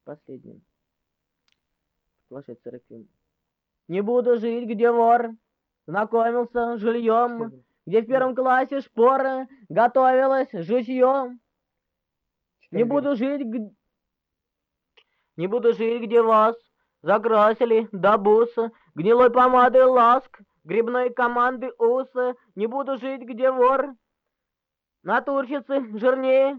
Последним. Плашет Серафим. Не буду жить, где вор знакомился с жильем, где в первом классе шпора готовилась житьем. Не буду жить, где вас закрасили до буса, гнилой помадой ласк, грибной команды уса. Не буду жить, где вор натурщицы жирнее.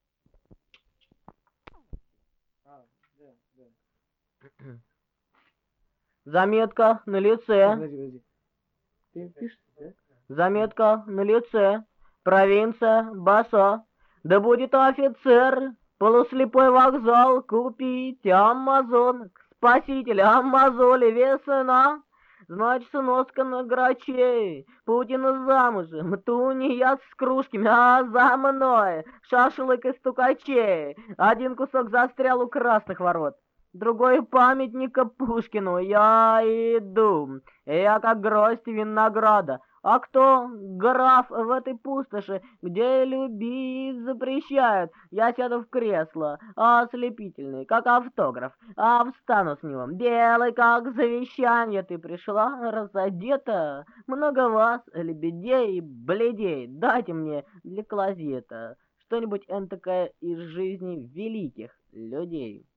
Заметка на лице. Подожди. Ты пишешь, да? Заметка на лице. Провинция Басо. Да будет офицер. Полуслепой вокзал. Купить Амазон. Спаситель Амазоли. Весна. Значит, носка на грачей. Путина замужем. Тунеядцы с кружками. А за мной шашлык из стукачей. Один кусок застрял у красных ворот. Другой памятника Пушкину. Я иду. Я как гроздь винограда. А кто граф в этой пустоши, где любить запрещают? Я сяду в кресло, ослепительный, как автограф, а встану с него. Белый, как завещание, ты пришла, разодета. Много вас, лебедей, бледей. Дайте мне для клозета что-нибудь энтакое из жизни великих людей.